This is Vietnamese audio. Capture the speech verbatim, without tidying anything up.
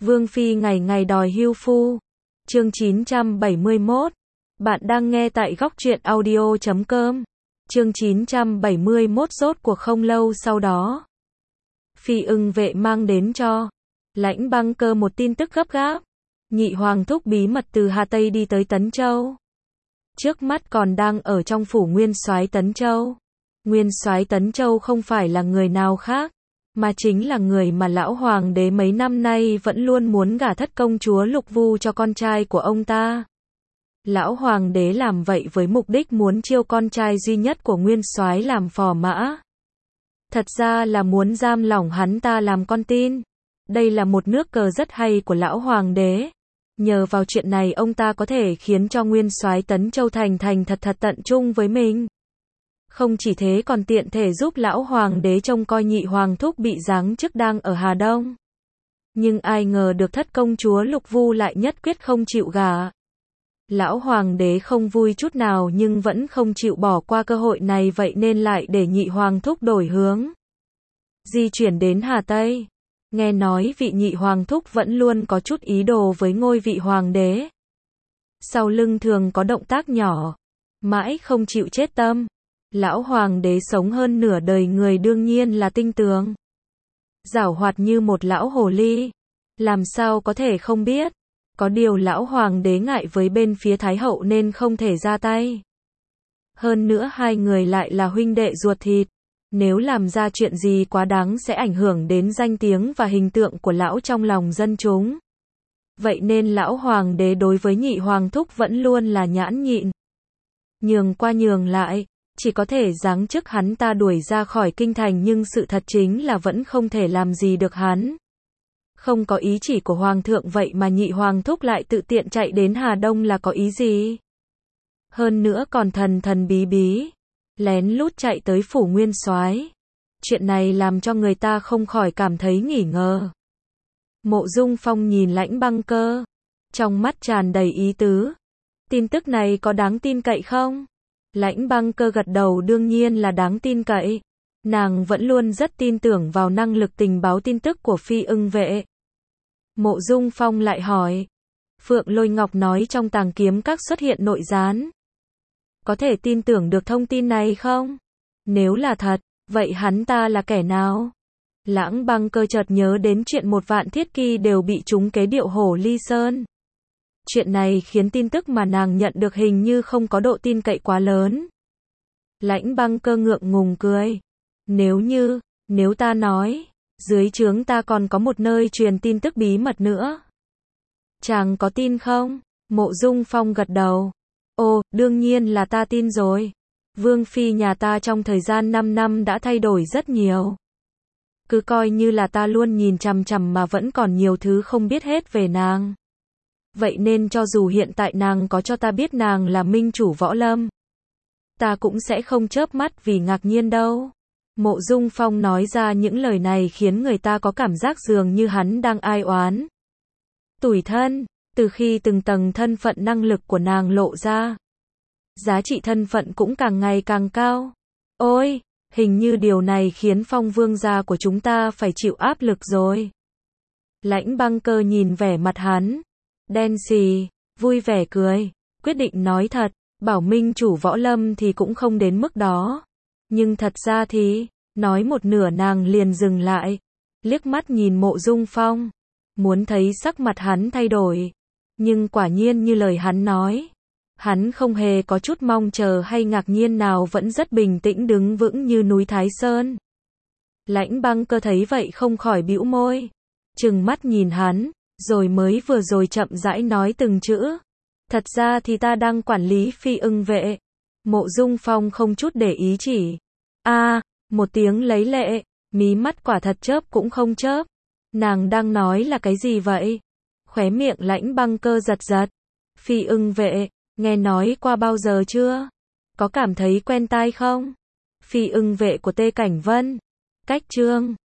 Vương Phi ngày ngày đòi hưu phu. Chương chín trăm bảy mươi mốt. Bạn đang nghe tại góc truyện audio chấm com. Chương chín trăm bảy mươi mốt. Rốt cuộc không lâu sau đó, Phi Ưng Vệ mang đến cho Lãnh Băng Cơ một tin tức gấp gáp. Nhị hoàng thúc bí mật từ Hà Tây đi tới Tấn Châu. Trước mắt còn đang ở trong phủ Nguyên Soái Tấn Châu. Nguyên Soái Tấn Châu không phải là người nào khác, mà chính là người mà lão hoàng đế mấy năm nay vẫn luôn muốn gả thất công chúa Lục Vu cho con trai của ông ta. Lão hoàng đế làm vậy với mục đích muốn chiêu con trai duy nhất của Nguyên Soái làm phò mã. Thật ra là muốn giam lỏng hắn ta làm con tin. Đây là một nước cờ rất hay của lão hoàng đế. Nhờ vào chuyện này ông ta có thể khiến cho Nguyên Soái Tấn Châu thành thành thật thật tận trung với mình. Không chỉ thế còn tiện thể giúp lão hoàng đế trông coi nhị hoàng thúc bị giáng chức đang ở Hà Đông. Nhưng ai ngờ được thất công chúa Lục Vu lại nhất quyết không chịu gả. Lão hoàng đế không vui chút nào nhưng vẫn không chịu bỏ qua cơ hội này, vậy nên lại để nhị hoàng thúc đổi hướng, di chuyển đến Hà Tây. Nghe nói vị nhị hoàng thúc vẫn luôn có chút ý đồ với ngôi vị hoàng đế. Sau lưng thường có động tác nhỏ, mãi không chịu chết tâm. Lão hoàng đế sống hơn nửa đời người đương nhiên là tinh tường, giảo hoạt như một lão hồ ly. Làm sao có thể không biết. Có điều lão hoàng đế ngại với bên phía Thái hậu nên không thể ra tay. Hơn nữa hai người lại là huynh đệ ruột thịt. Nếu làm ra chuyện gì quá đáng sẽ ảnh hưởng đến danh tiếng và hình tượng của lão trong lòng dân chúng. Vậy nên lão hoàng đế đối với nhị hoàng thúc vẫn luôn là nhãn nhịn, nhường qua nhường lại, chỉ có thể giáng chức hắn ta đuổi ra khỏi kinh thành, nhưng sự thật chính là vẫn không thể làm gì được hắn. Không có ý chỉ của hoàng thượng vậy mà nhị hoàng thúc lại tự tiện chạy đến Hà Đông là có ý gì? Hơn nữa còn thần thần bí bí, lén lút chạy tới phủ Nguyên Soái. Chuyện này làm cho người ta không khỏi cảm thấy nghi ngờ. Mộ Dung Phong nhìn Lãnh Băng Cơ, trong mắt tràn đầy ý tứ. Tin tức này có đáng tin cậy không? Lãnh Băng Cơ gật đầu, đương nhiên là đáng tin cậy. Nàng vẫn luôn rất tin tưởng vào năng lực tình báo tin tức của Phi Ưng Vệ. Mộ Dung Phong lại hỏi, Phượng Lôi Ngọc nói trong Tàng Kiếm Các xuất hiện nội gián. Có thể tin tưởng được thông tin này không? Nếu là thật, vậy hắn ta là kẻ nào? Lãnh Băng Cơ chợt nhớ đến chuyện một vạn thiết kỳ đều bị trúng kế điệu hổ ly sơn. Chuyện này khiến tin tức mà nàng nhận được hình như không có độ tin cậy quá lớn. Lãnh Băng Cơ ngượng ngùng cười. Nếu như, nếu ta nói, dưới trướng ta còn có một nơi truyền tin tức bí mật nữa, chàng có tin không? Mộ Dung Phong gật đầu. Ồ, đương nhiên là ta tin rồi. Vương Phi nhà ta trong thời gian năm năm đã thay đổi rất nhiều. Cứ coi như là ta luôn nhìn chằm chằm mà vẫn còn nhiều thứ không biết hết về nàng. Vậy nên cho dù hiện tại nàng có cho ta biết nàng là minh chủ võ lâm, ta cũng sẽ không chớp mắt vì ngạc nhiên đâu. Mộ Dung Phong nói ra những lời này khiến người ta có cảm giác dường như hắn đang ai oán tủi thân. Từ khi từng tầng thân phận năng lực của nàng lộ ra, giá trị thân phận cũng càng ngày càng cao. Ôi, hình như điều này khiến Phong vương gia của chúng ta phải chịu áp lực rồi. Lãnh Băng Cơ nhìn vẻ mặt hắn, đen xì, vui vẻ cười, quyết định nói thật, bảo minh chủ võ lâm thì cũng không đến mức đó. Nhưng thật ra thì, nói một nửa nàng liền dừng lại, liếc mắt nhìn Mộ Dung Phong, muốn thấy sắc mặt hắn thay đổi. Nhưng quả nhiên như lời hắn nói, hắn không hề có chút mong chờ hay ngạc nhiên nào, vẫn rất bình tĩnh đứng vững như núi Thái Sơn. Lãnh Băng Cơ thấy vậy không khỏi bĩu môi, trừng mắt nhìn hắn, rồi mới vừa rồi chậm rãi nói từng chữ. Thật ra thì ta đang quản lý Phi Ưng Vệ. Mộ Dung Phong không chút để ý chỉ. A, à, một tiếng lấy lệ, mí mắt quả thật chớp cũng không chớp. Nàng đang nói là cái gì vậy? Khóe miệng Lãnh Băng Cơ giật giật. Phi Ưng Vệ, nghe nói qua bao giờ chưa? Có cảm thấy quen tai không? Phi Ưng Vệ của Tê Cảnh Vân. Cách chương